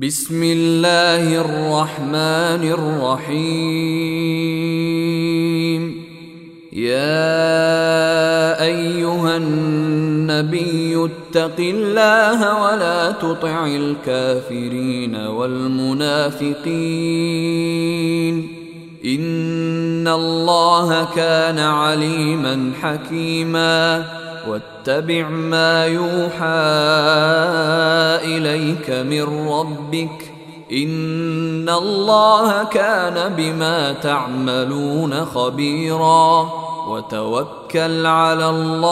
بسم الله الرحمن الرحيم. يا أيها النبي اتق الله ولا تطع الكافرين والمنافقين إن الله كان عليما حكيما. واتبع ما يوحى إليك من ربك إن الله كان بما تعملون خبيرا. وتوكل على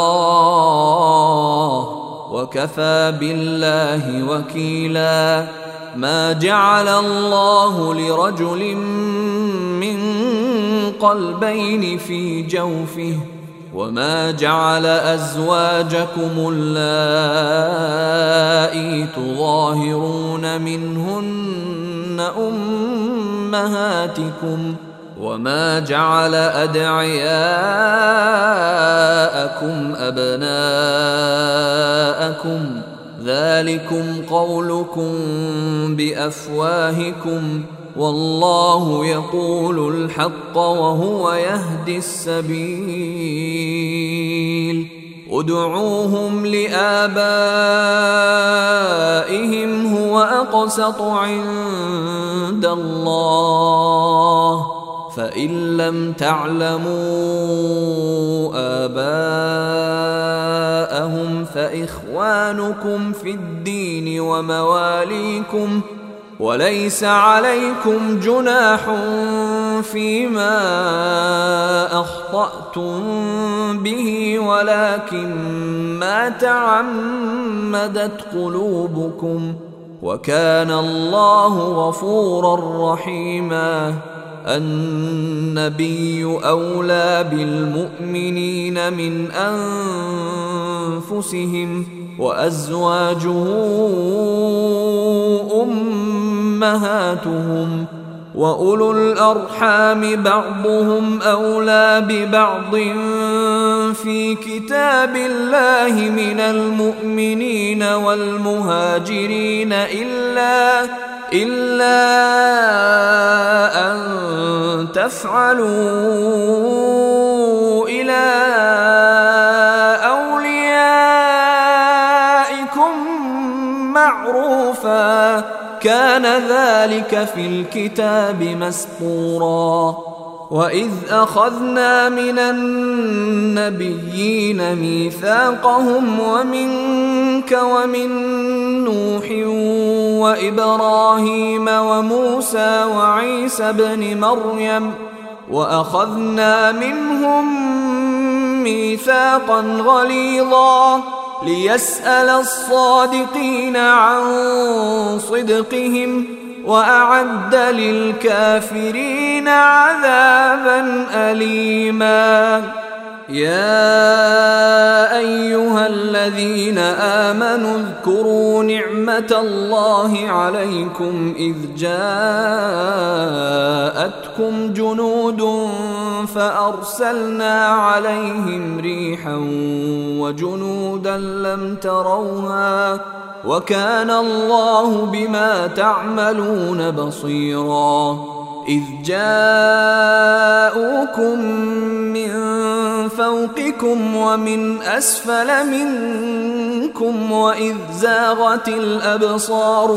الله وكفى بالله وكيلا. ما جعل الله لرجل من قلبين في جوفه وما جعل أزواجكم اللائي تظاهرون منهن أمهاتكم وما جعل أدعياءكم أبناءكم ذلكم قولكم بأفواهكم والله يقول الحق وهو يهدي السبيل. ادعوهم لآبائهم هو أقسط عند الله فإن لم تعلموا آباءهم فإخوانكم في الدين ومواليكم وليس عليكم جناح فيما أخطأتم به ولكن ما تعمدت قلوبكم وكان الله غفورا رحيما. النبي أولى بالمؤمنين من أنفسهم وأزواجه أمهاتهم وأولو الأرحام بعضهم أولى ببعض في كتاب الله من المؤمنين والمهاجرين إلا أن تفعلوا إلى أوليائكم معروفا كان ذلك في الكتاب مسطورا. وإذ أخذنا من النبيين ميثاقهم ومنك ومن نوح وإبراهيم وموسى وعيسى بن مريم وأخذنا منهم ميثاقا غليظا ليسأل الصادقين عن صدقهم وأعد للكافرين عذابا أليما. يا أيها الذين آمنوا اذكروا نعمة الله عليكم إذ جاءتكم جنود فأرسلنا عليهم ريحا وجنودا لم تروها وكان الله بما تعملون بصيرا. إذ جاءوكم من فوقكم ومن أسفل منكم وإذ زاغت الأبصار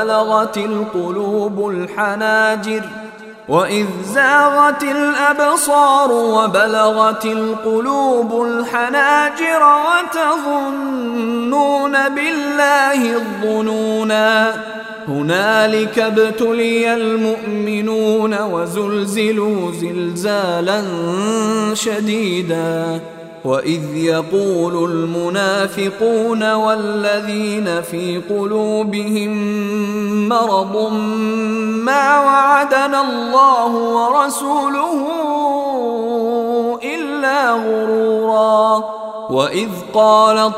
وبلغت القلوب الحناجر وتظنون بالله الظنونا. هنالك ابتلي المؤمنون وزلزلوا زلزالا شديدا. وإذ يقول المنافقون والذين في قلوبهم مرض ما وعدنا الله ورسوله إلا غرورا. وإذ قالت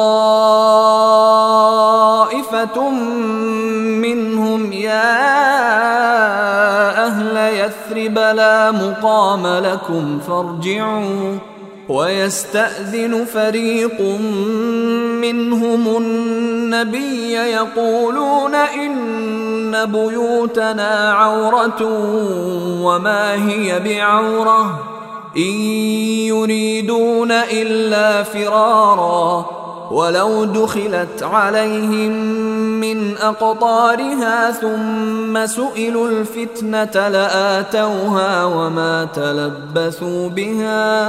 طائفة منهم يا أهل يثرب لا مقام لكم فارجعوا ويستأذن فريق منهم النبي يقولون إن إن بيوتنا عورة وما هي بعورة إن يريدون إلا فرارا ولو دخلت عليهم من أقطارها ثم سئلوا الفتنة لآتوها وما تلبثوا بها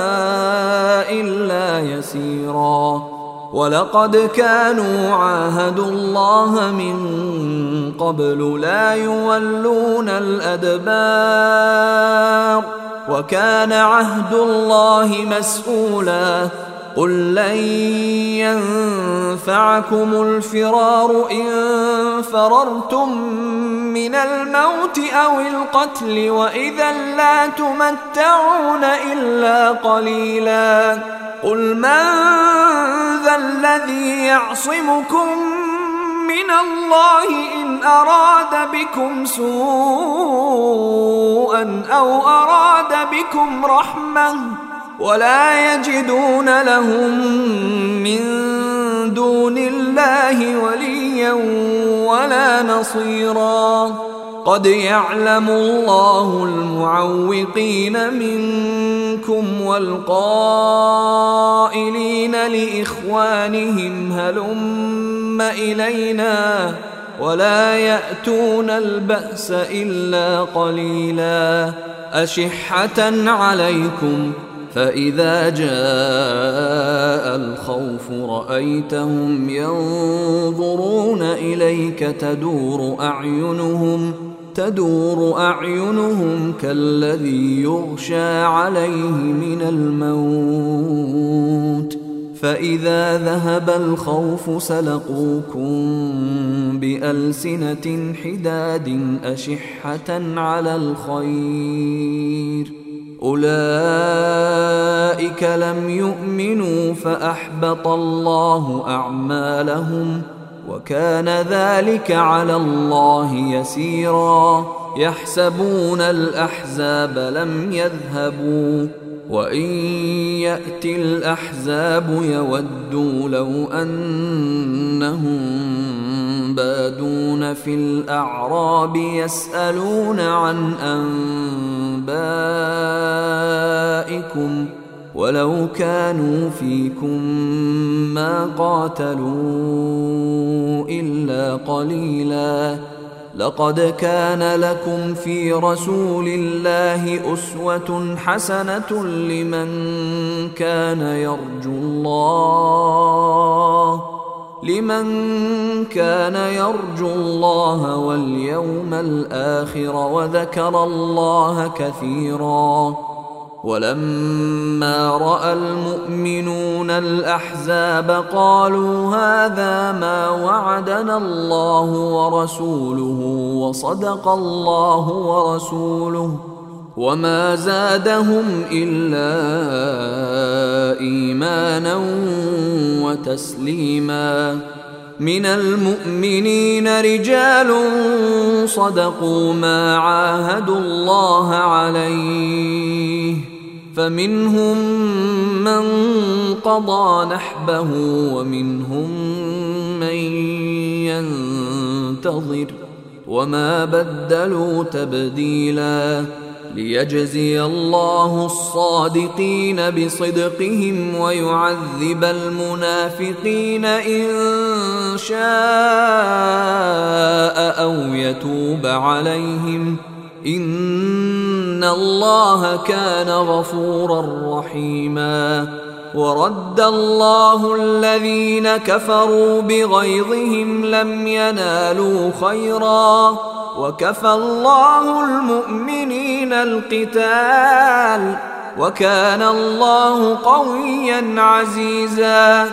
إلا يسيرا ولقد كانوا عاهدوا الله من قبل لا يولون الأدبار وكان عهد الله مسؤولا قل لن ينفعكم الفرار إن فررتم من الموت أو القتل وإذا لا تمتعون إلا قليلا قل من ذا الذي يعصمكم من الله إن أراد بكم سوءا أو أراد بكم رحمة ولا يجدون لهم من دون الله وليا ولا نصيرا قد يعلم الله المعوقين منكم والقائلين لإخوانهم هلم إلينا ولا يأتون البأس إلا قليلا أشحة عليكم فإذا جاء الخوف رأيتهم ينظرون إليك تدور أعينهم كالذي يغشى عليه من الموت فإذا ذهب الخوف سلقوكم بألسنة حداد أشحة على الخير أولئك لم يؤمنوا فأحبط الله أعمالهم وكان ذلك على الله يسيرا يحسبون الأحزاب لم يذهبوا وإن يأتي الأحزاب يودوا لو أنهم بادون في الأعراب يسألون عن أنبائكم ولو كانوا فيكم ما قاتلوا إلا قليلا لقد كان لكم في رسول الله أسوة حسنة لمن كان يرجو الله واليوم الآخر وذكر الله كثيرا ولما رأى المؤمنون الأحزاب قالوا هذا ما وعدنا الله ورسوله وصدق الله ورسوله وما زادهم إلا إيمانا وتسليما من المؤمنين رجال صدقوا ما عاهدوا الله عليه فمنهم من قضى نحبه ومنهم من ينتظر وما بدلوا تبديلا ليجزي الله الصادقين بصدقهم ويعذب المنافقين إن شاء أو يتوب عليهم إن الله كان غفورا رحيما ورد الله الذين كفروا بغيظهم لم ينالوا خيرا وكفى الله المؤمنين القتال وكان الله قويا عزيزا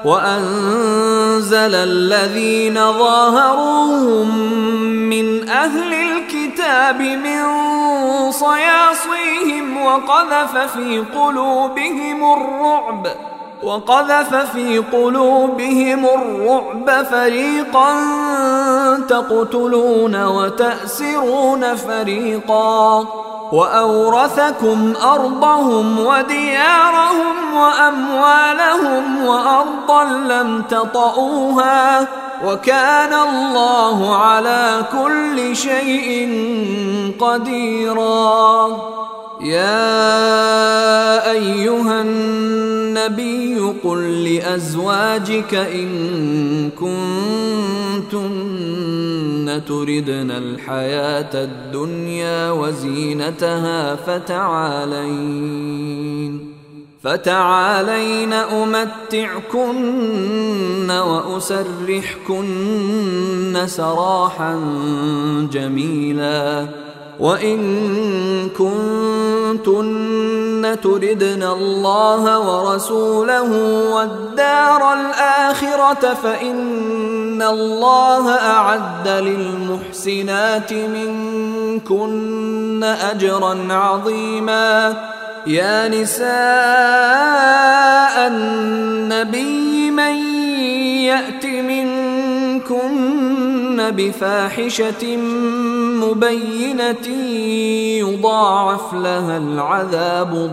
وأنزل الذين ظاهروهم من أهل الكتاب من صياصيهم وقذف في قلوبهم الرعب فريقا تقتلون وتأسرون فريقا وأورثكم أرضهم وديارهم وأموالهم وأرضا لم تطئوها وكان الله على كل شيء قديرا. يا أيها النبي قل لأزواجك إن كنتن تردن الحياة الدنيا وزينتها فتعالين أمتعكن وأسرحكن سراحا جميلا. وإن كنتن تردن الله ورسوله والدار الآخرة فإن الله أعد للمحسنات منكن أجرا عظيما. يا نساء النبي من يأت منكن بفاحشة مبينة يضاعف لها العذاب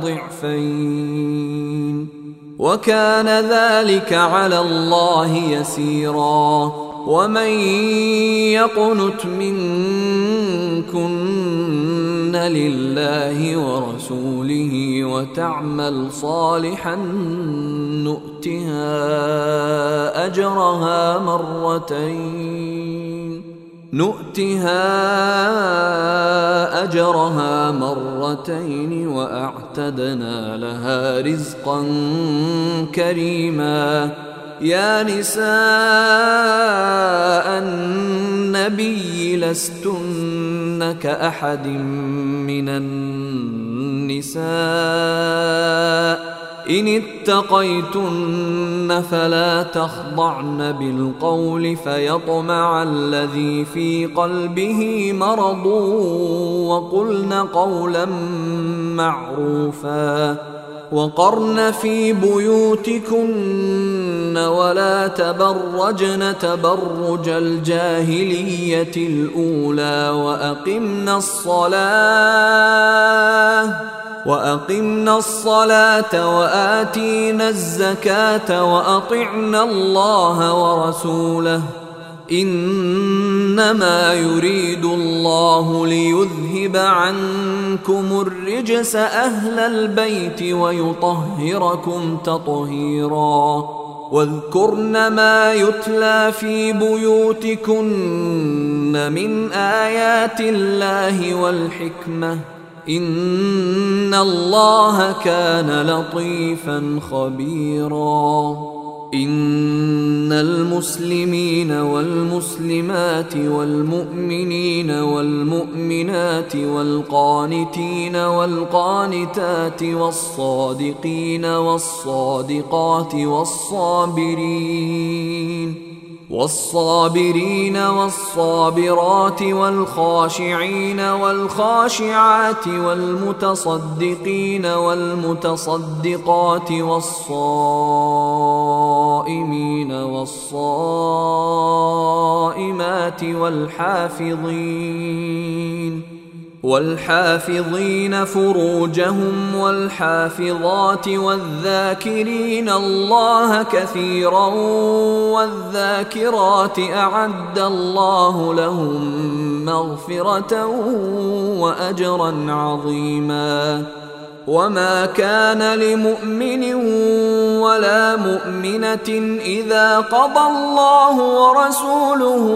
ضعفين وكان ذلك على الله يسيرا. ومن يقنت منكن لله ورسوله وتعمل صالحا نؤتها أجرها مرتين وأعتدنا لها رزقا كريما. يا نساء النبي لستن كأحد من النساء إن اتقيتن فلا تخضعن بالقول فيطمع الذي في قلبه مرض وقلن قولا معروفا. وقرن في بيوتكن ولا تبرجن تبرج الجاهلية الأولى وأقمنا الصلاة وآتينا الزكاة وأطعنا الله ورسوله إنما يريد الله ليذهب عنكم الرجس أهل البيت ويطهركم تطهيرا. واذكرن ما يتلى في بيوتكن من آيات الله والحكمة إن الله كان لطيفا خبيرا. إن المسلمين والمسلمات والمؤمنين والمؤمنات والقانتين والقانتات والصادقين والصادقات والصابرين والصابرات والخاشعين والخاشعات والمتصدقين والمتصدقات والصائمين والصائمات والحافظين فروجهم والحافظات والذاكرين الله كثيرا والذاكرات أعد الله لهم مغفرة وأجرا عظيما. وما كان لمؤمن ولا مؤمنة إذا قضى الله ورسوله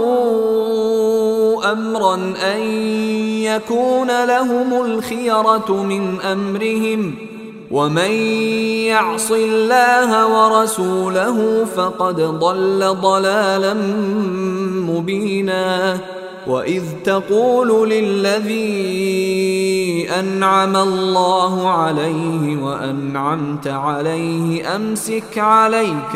أمرا أن يكون لهم الخيرة من أمرهم ومن يعص الله ورسوله فقد ضل ضلالا مبينا. وإذ تقول للذي أنعم الله عليه وأنعمت عليه أمسك عليك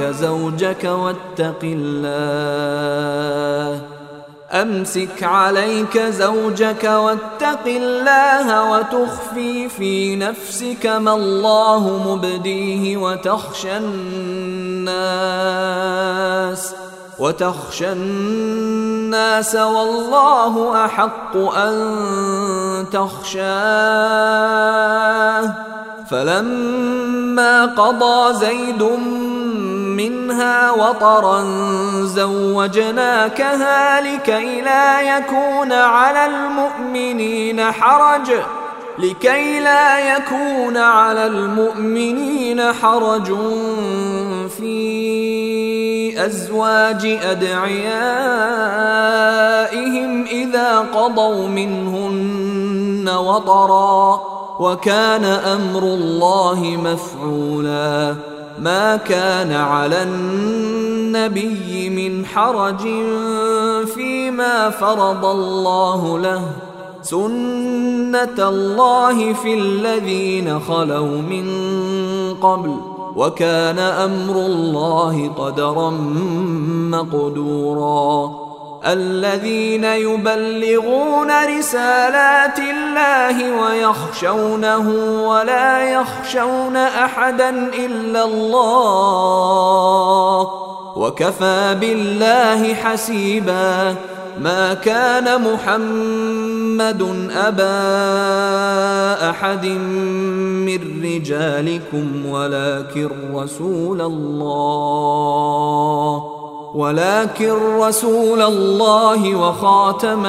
زوجك واتق الله وتخفي في نفسك ما الله مبديه وتخشى الناس والله أحق أن تخشاه. فلما قضى زيد منها وطرا زوجناكها لكي لا يكون على المؤمنين حرج في أزواج أدعيائهم إذا قضوا منهن وطرا، وكان أمر الله مفعولا. ما كان على النبي من حرج فيما فرض الله له، سنة الله في الذين خلوا من قبل، وكان أمر الله قدرا مقدورا. الذين يبلغون رسالات الله ويخشونه ولا يخشون أحدا إلا الله، وكفى بالله حسيبا. ما كان محمد أبا أحد من رجالكم ولكن رسول الله وخاتم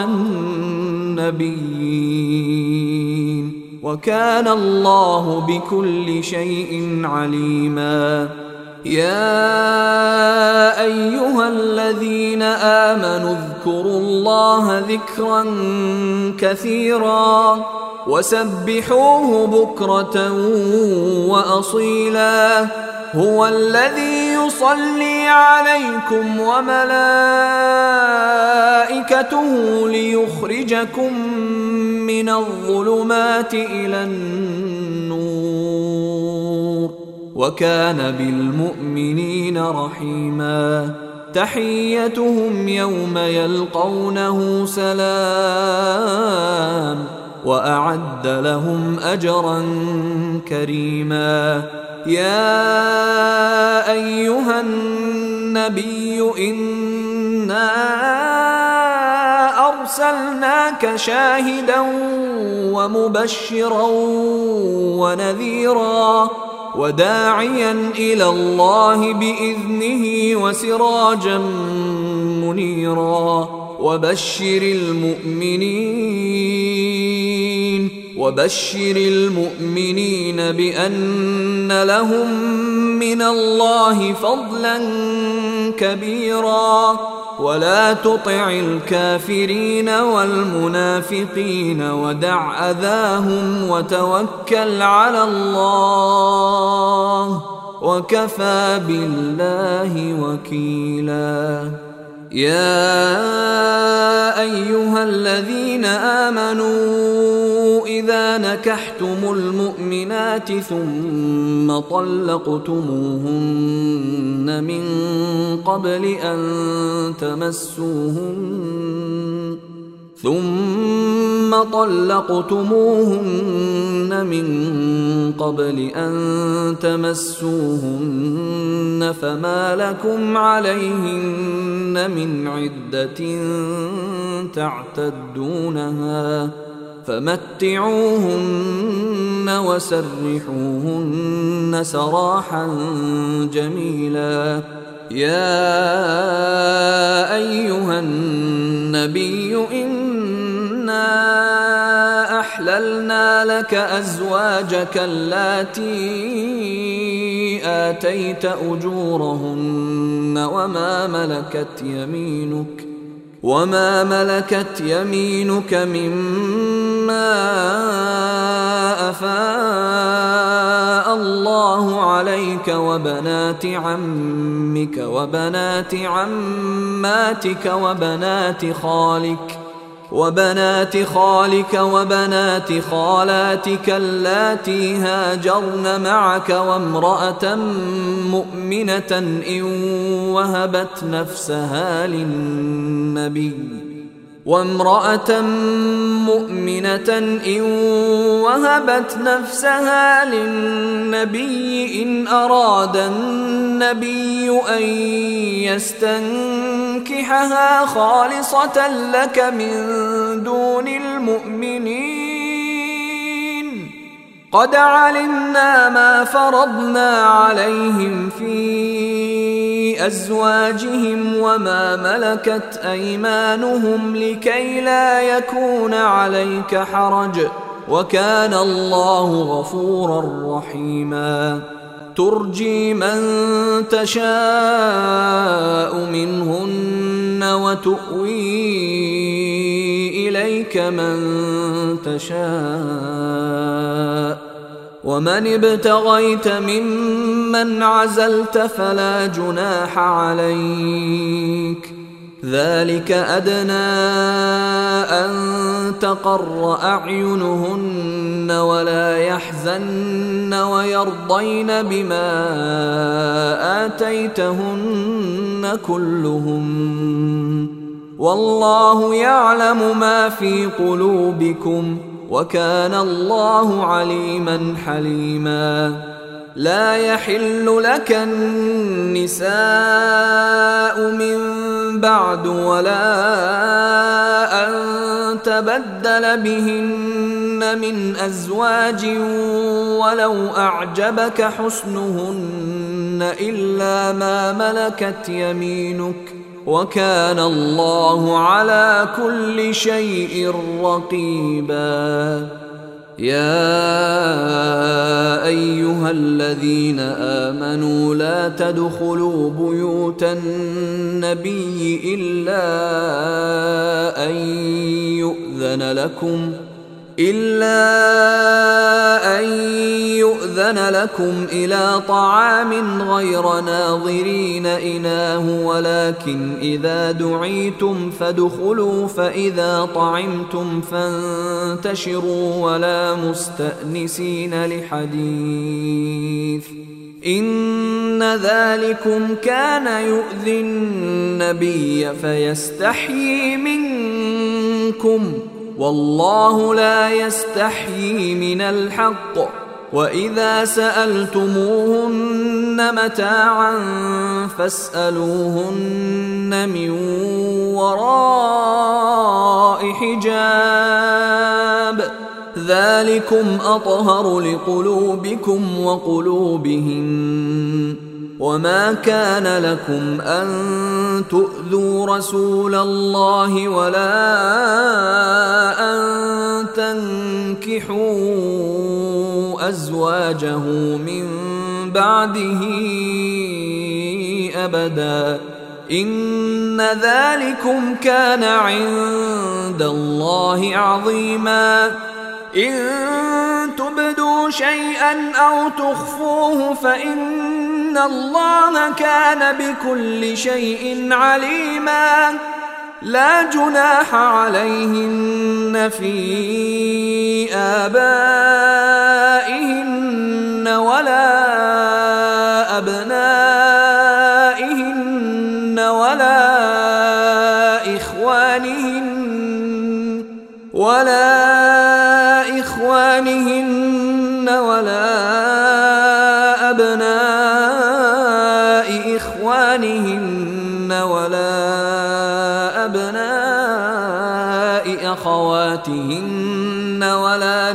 النبيين، وكان الله بكل شيء عليما. يا أيها الذين آمنوا اذكروا الله ذكرا كثيرا وسبحوه بكرة وأصيلا. هو الذي يصلي عليكم وملائكته ليخرجكم من الظلمات إلى النور، وكان بالمؤمنين رحيما. تحيتهم يوم يلقونه سلام، وأعد لهم أجرا كريما. يا أيها النبي إنا أرسلناك شاهدا ومبشرا ونذيرا وداعيا إلى الله بإذنه وسراجا منيرا. وبشر المؤمنين بأن لهم من الله فضلا كبيرا. ولا تطع الكافرين والمنافقين ودع أذاهم وتوكل على الله، وكفى بالله وكيلا. يا أيها الذين آمنوا إذا نكحتم المؤمنات ثم طلقتموهن من قبل أن تمسوهن فما لكم عليهن من عدة تعتدونها، فمتعوهن وسرحوهن سراحا جميلا. يا أيها النبي إنا أحللنا لك أزواجك اللاتي آتيت أجورهن وما ملكت يمينك مما أفاء الله عليك، وبنات عمك وبنات عماتك وبنات خالك وبنات خالاتك اللاتي هاجرن معك، وامرأة مؤمنة إن وهبت نفسها للنبي إن أراد النبي أن يستنكحها خالصة لك من دون المؤمنين. قد علمنا ما فرضنا عليهم في لأزواجهم وما ملكت أيمانهم لكي لا يكون عليك حرج، وكان الله غفورا رحيما. ترجي من تشاء منهن وتؤوي إليك من تشاء، ومن ابتغيت ممن عزلت فلا جناح عليك، ذلك أدنى أن تقر أعينهن ولا يحزن ويرضين بما آتيتهن كلهم، والله يعلم ما في قلوبكم، وكان الله عليما حليما. لا يحل لك النساء من بعد ولا أن تبدل بهن من أزواج ولو أعجبك حسنهن إلا ما ملكت يمينك، وكان الله على كل شيء رقيبا. يا أيها الذين آمنوا لا تدخلوا بيوت النبي إلا أن يؤذن لكم إلى طعام غير ناظرين إناه، ولكن إذا دعيتم فادخلوا فإذا طعمتم فانتشروا ولا مستأنسين لحديث، إن ذلكم كان يؤذي النبي فيستحيي منكم، والله لا يستحيي من الحق. وإذا سألتموهن متاعا فاسألوهن من وراء حجاب، ذلكم أطهر لقلوبكم وقلوبهن. وما كان لكم أن تؤذوا رسول الله ولا أن تنكحوا أزواجه من بعده أبدا، إن ذلكم كان عند الله عظيما. إن تبدوا شيئا أو تخفوه فإن الله كان بكل شيء عليما. لا جناح عليهن في آبائهن ولا أبنائهن ولا إخوانهن ولا أبناء إخوانهن ولا أبناء أخواتهن ولا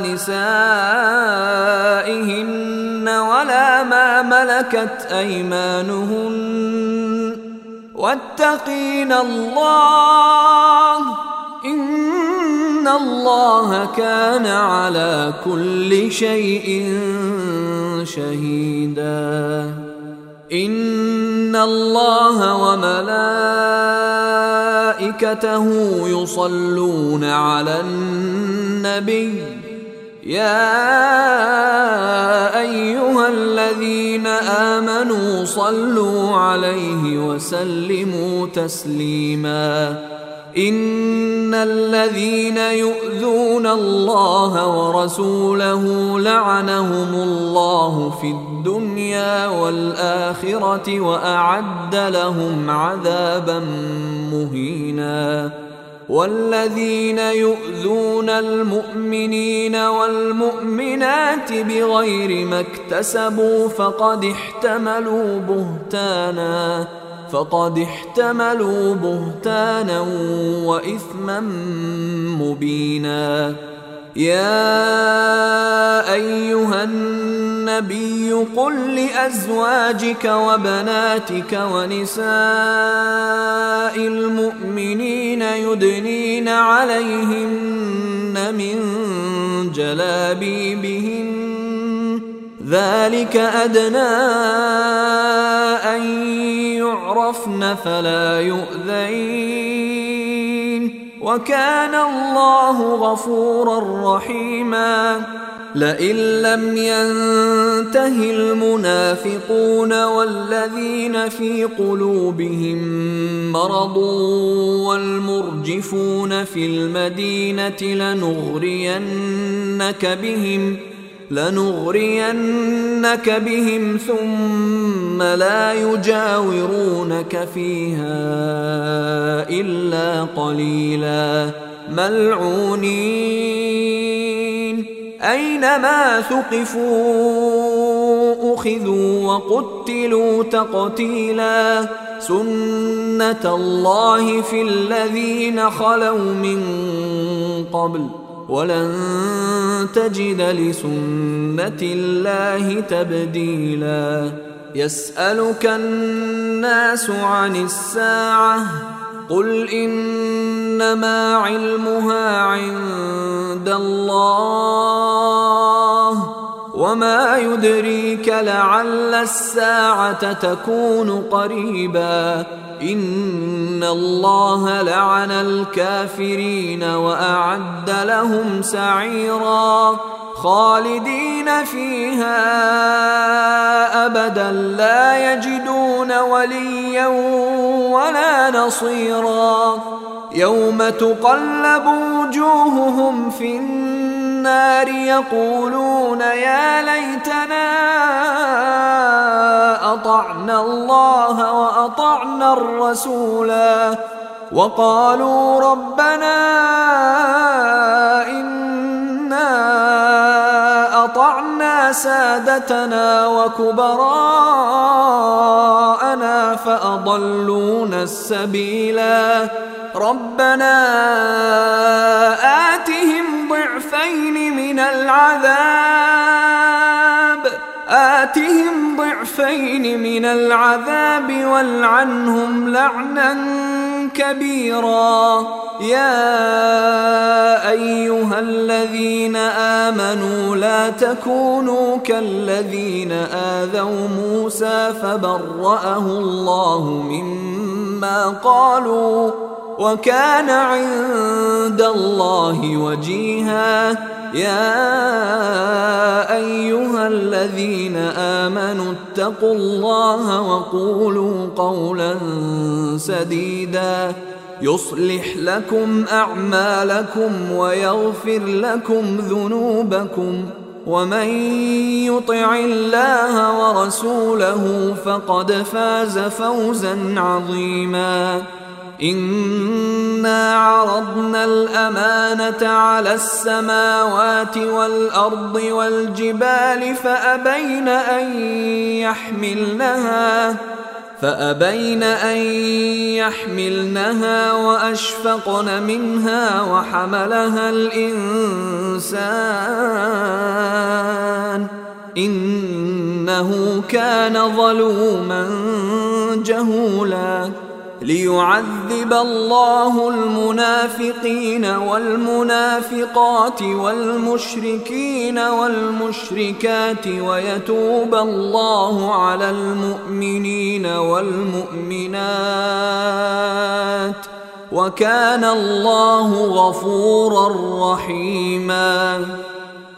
نسائهن ولا ما ملكت أيمانهن، واتقين الله، إن الله كان على كل شيء شهيدا. إن الله وملائكته يصلون على النبي، يا أيها الذين آمنوا صلوا عليه وسلموا تسليما. إن الذين يؤذون الله ورسوله لعنهم الله في الدنيا والآخرة وأعد لهم عذابا مهينا. والذين يؤذون المؤمنين والمؤمنات بغير ما اكتسبوا فقد احتملوا بهتانا وإثما مبينا. يا أيها النبي النبي قل لأزواجك وبناتك ونساء المؤمنين يدنين عليهن من جلابيبهن ذلك أدنى أن يعرفن فلا يؤذين وكان الله غفورا رحيما. لئن لم ينته المنافقون والذين في قلوبهم مرض والمرجفون في المدينة لنغرينك بهم ثم لا يجاورونك فيها إلا قليلا ملعونين أينما ثقفوا أخذوا وقتلوا تقتيلا سنة الله في الذين خلوا من قبل ولن تجد لسنة الله تبديلا. يسألك الناس عن الساعة قل إنما علمها عند الله وما يدريك لعل الساعة تكون قريبا. إن الله لعن الكافرين وأعد لهم سعيرا خالدين فيها أبدا لا يجدون وليا ولا نصيرا. يوم تقلب وجوههم في النار يقولون يا ليتنا أطعنا الله وأطعنا الرسولا وقالوا ربنا إنا أطعنا سادتنا وكبراءنا فأضلونا السبيلا. ربنا آتهم ضعفين من العذاب والعنهم لعنا كبيرا. يا أيها الذين آمنوا لا تكونوا كالذين آذوا موسى فبرأه الله مما قالوا وكان عند الله وجيها. يا أيها الذين آمنوا اتقوا الله وقولوا قولا سديدا يصلح لكم أعمالكم ويغفر لكم ذنوبكم ومن يطع الله ورسوله فقد فاز فوزا عظيما. إنا عرضنا الأمانة على السماوات والأرض والجبال فأبين أن يحملنها وأشفقن منها وحملها الإنسان إنه كان ظلوما جهولا. ليعذب الله المنافقين والمنافقات والمشركين والمشركات ويتوب الله على المؤمنين والمؤمنات وكان الله غفورا رحيما.